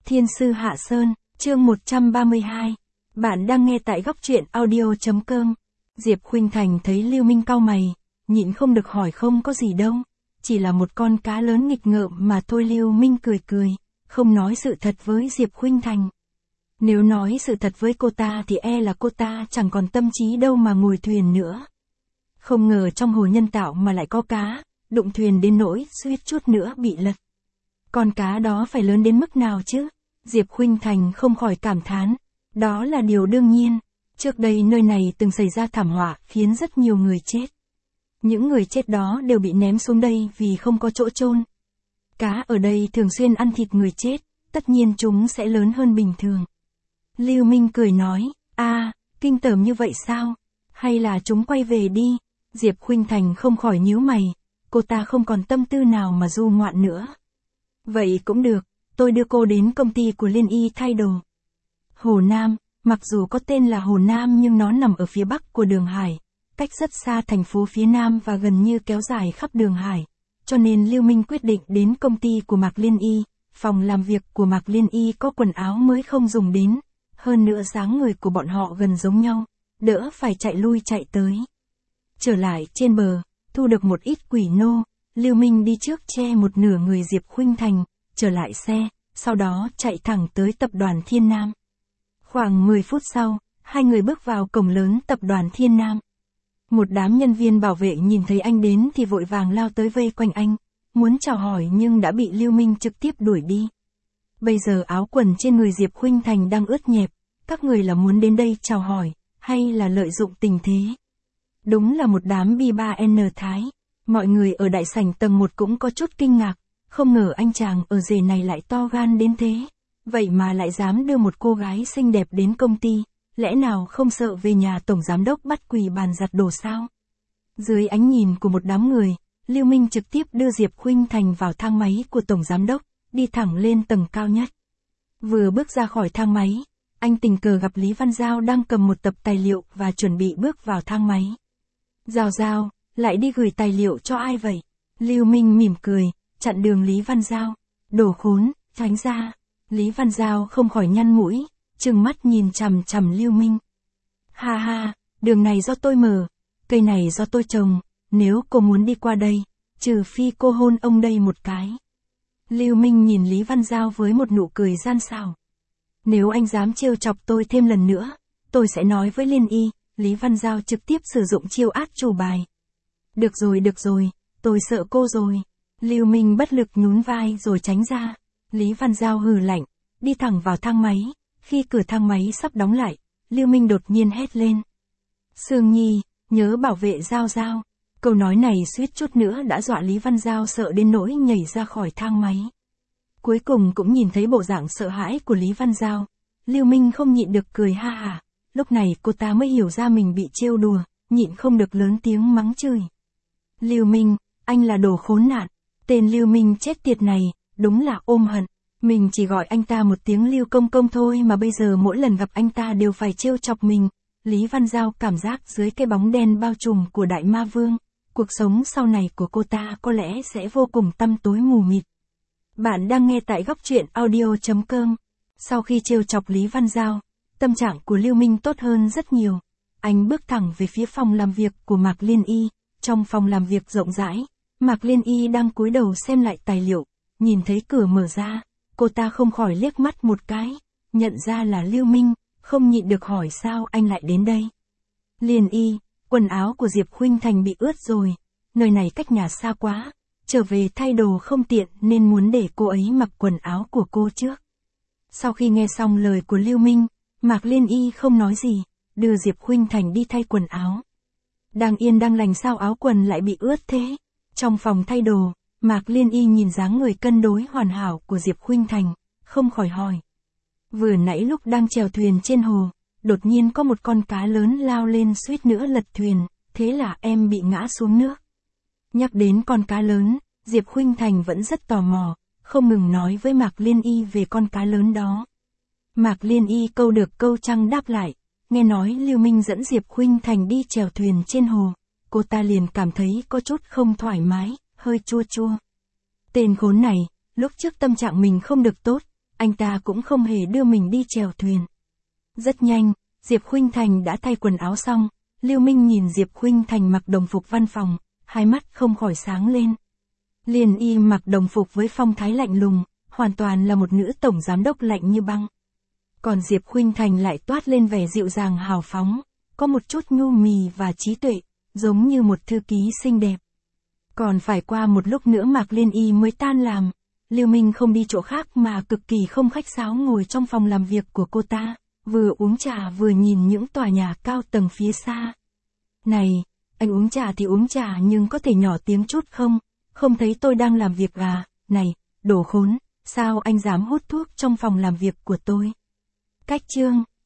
Thiên sư Hạ Sơn, chương 132. Bạn đang nghe tại góc truyện audio.com. Diệp Khuynh Thành thấy Lưu Minh cau mày, nhịn không được hỏi không có gì đâu. Chỉ là một con cá lớn nghịch ngợm mà thôi. Lưu Minh cười cười, không nói sự thật với Diệp Khuynh Thành. Nếu nói sự thật với cô ta thì e là cô ta chẳng còn tâm trí đâu mà ngồi thuyền nữa. Không ngờ trong hồ nhân tạo mà lại có cá, đụng thuyền đến nỗi suýt chút nữa bị lật. Con cá đó phải lớn đến mức nào chứ? Diệp Khuynh Thành không khỏi cảm thán. Đó là điều đương nhiên. Trước đây nơi này từng xảy ra thảm họa khiến rất nhiều người chết. Những người chết đó đều bị ném xuống đây vì không có chỗ chôn. Cá ở đây thường xuyên ăn thịt người chết, tất nhiên chúng sẽ lớn hơn bình thường. Lưu Minh cười nói, kinh tởm như vậy sao? Hay là chúng quay về đi? Diệp Khuynh Thành không khỏi nhíu mày, cô ta không còn tâm tư nào mà du ngoạn nữa. Vậy cũng được, tôi đưa cô đến công ty của Liên Y thay đồ. Hồ Nam, mặc dù có tên là Hồ Nam nhưng nó nằm ở phía bắc của Đường Hải, cách rất xa thành phố phía nam và gần như kéo dài khắp Đường Hải, cho nên Lưu Minh quyết định đến công ty của Mạc Liên Y. Phòng làm việc của Mạc Liên Y có quần áo mới không dùng đến, hơn nữa dáng người của bọn họ gần giống nhau, đỡ phải chạy lui chạy tới. Trở lại trên bờ, thu được một ít quỷ nô, Lưu Minh đi trước che một nửa người Diệp Khuynh Thành, trở lại xe, sau đó chạy thẳng tới tập đoàn Thiên Nam. Khoảng 10 phút sau, hai người bước vào cổng lớn tập đoàn Thiên Nam. Một đám nhân viên bảo vệ nhìn thấy anh đến thì vội vàng lao tới vây quanh anh, muốn chào hỏi nhưng đã bị Lưu Minh trực tiếp đuổi đi. Bây giờ áo quần trên người Diệp Khuynh Thành đang ướt nhẹp, các người là muốn đến đây chào hỏi, hay là lợi dụng tình thế? Đúng là một đám B3N Thái. Mọi người ở đại sảnh tầng 1 cũng có chút kinh ngạc, không ngờ anh chàng ở rể này lại to gan đến thế. Vậy mà lại dám đưa một cô gái xinh đẹp đến công ty, lẽ nào không sợ về nhà tổng giám đốc bắt quỳ bàn giặt đồ sao? Dưới ánh nhìn của một đám người, Lưu Minh trực tiếp đưa Diệp Khuynh Thành vào thang máy của tổng giám đốc, đi thẳng lên tầng cao nhất. Vừa bước ra khỏi thang máy, anh tình cờ gặp Lý Văn Giao đang cầm một tập tài liệu và chuẩn bị bước vào thang máy. Giao, lại đi gửi tài liệu cho ai vậy? Lưu Minh mỉm cười, chặn đường Lý Văn Giao. Đồ khốn, tránh ra. Lý Văn Giao không khỏi nhăn mũi, trừng mắt nhìn chằm chằm Lưu Minh. Ha, đường này do tôi mở, cây này do tôi trồng, nếu cô muốn đi qua đây, trừ phi cô hôn ông đây một cái. Lưu Minh nhìn Lý Văn Giao với một nụ cười gian xảo. Nếu anh dám trêu chọc tôi thêm lần nữa, tôi sẽ nói với Liên Y. Lý Văn Giao trực tiếp sử dụng chiêu át chủ bài. Được rồi, tôi sợ cô rồi. Lưu Minh bất lực nhún vai rồi tránh ra. Lý Văn Giao hừ lạnh, đi thẳng vào thang máy. Khi cửa thang máy sắp đóng lại, Lưu Minh đột nhiên hét lên. Sương Nhi, nhớ bảo vệ Giao. Câu nói này suýt chút nữa đã dọa Lý Văn Giao sợ đến nỗi nhảy ra khỏi thang máy. Cuối cùng cũng nhìn thấy bộ dạng sợ hãi của Lý Văn Giao. Lưu Minh không nhịn được cười ha hả. Lúc này cô ta mới hiểu ra mình bị trêu đùa, nhịn không được lớn tiếng mắng chửi. Lưu Minh, anh là đồ khốn nạn. Tên Lưu Minh chết tiệt này, đúng là ôm hận. Mình chỉ gọi anh ta một tiếng Lưu Công Công thôi mà bây giờ mỗi lần gặp anh ta đều phải trêu chọc mình. Lý Văn Giao cảm giác dưới cái bóng đen bao trùm của Đại Ma Vương, cuộc sống sau này của cô ta có lẽ sẽ vô cùng tăm tối mù mịt. Bạn đang nghe tại góc truyện audio.com. Sau khi trêu chọc Lý Văn Giao, tâm trạng của Lưu Minh tốt hơn rất nhiều. Anh bước thẳng về phía phòng làm việc của Mạc Liên Y. Trong phòng làm việc rộng rãi, Mạc Liên Y đang cúi đầu xem lại tài liệu. Nhìn thấy cửa mở ra, cô ta không khỏi liếc mắt một cái, nhận ra là Lưu Minh, không nhịn được hỏi sao anh lại đến đây. Liên Y, quần áo của Diệp Khuynh Thành bị ướt rồi, nơi này cách nhà xa quá, trở về thay đồ không tiện nên muốn để cô ấy mặc quần áo của cô trước. Sau khi nghe xong lời của Lưu Minh, Mạc Liên Y không nói gì, đưa Diệp Khuynh Thành đi thay quần áo. Đang yên đang lành sao áo quần lại bị ướt thế? Trong phòng thay đồ, Mạc Liên Y nhìn dáng người cân đối hoàn hảo của Diệp Khuynh Thành, không khỏi hỏi. Vừa nãy lúc đang chèo thuyền trên hồ, đột nhiên có một con cá lớn lao lên suýt nữa lật thuyền, thế là em bị ngã xuống nước. Nhắc đến con cá lớn, Diệp Khuynh Thành vẫn rất tò mò, không ngừng nói với Mạc Liên Y về con cá lớn đó. Mạc Liên Y câu được câu trăng đáp lại, nghe nói Lưu Minh dẫn Diệp Khuynh Thành đi chèo thuyền trên hồ, cô ta liền cảm thấy có chút không thoải mái, hơi chua. Tên khốn này, lúc trước tâm trạng mình không được tốt, anh ta cũng không hề đưa mình đi chèo thuyền. Rất nhanh, Diệp Khuynh Thành đã thay quần áo xong, Lưu Minh nhìn Diệp Khuynh Thành mặc đồng phục văn phòng, hai mắt không khỏi sáng lên. Liên Y mặc đồng phục với phong thái lạnh lùng, hoàn toàn là một nữ tổng giám đốc lạnh như băng. Còn Diệp Khuynh Thành lại toát lên vẻ dịu dàng hào phóng, có một chút nhu mì và trí tuệ, giống như một thư ký xinh đẹp. Còn phải qua một lúc nữa Mạc Liên Y mới tan làm, Lưu Minh không đi chỗ khác mà cực kỳ không khách sáo ngồi trong phòng làm việc của cô ta, vừa uống trà vừa nhìn những tòa nhà cao tầng phía xa. Này, anh uống trà thì uống trà nhưng có thể nhỏ tiếng chút không? Không thấy tôi đang làm việc à? Này, đồ khốn, sao anh dám hút thuốc trong phòng làm việc của tôi? Cách chương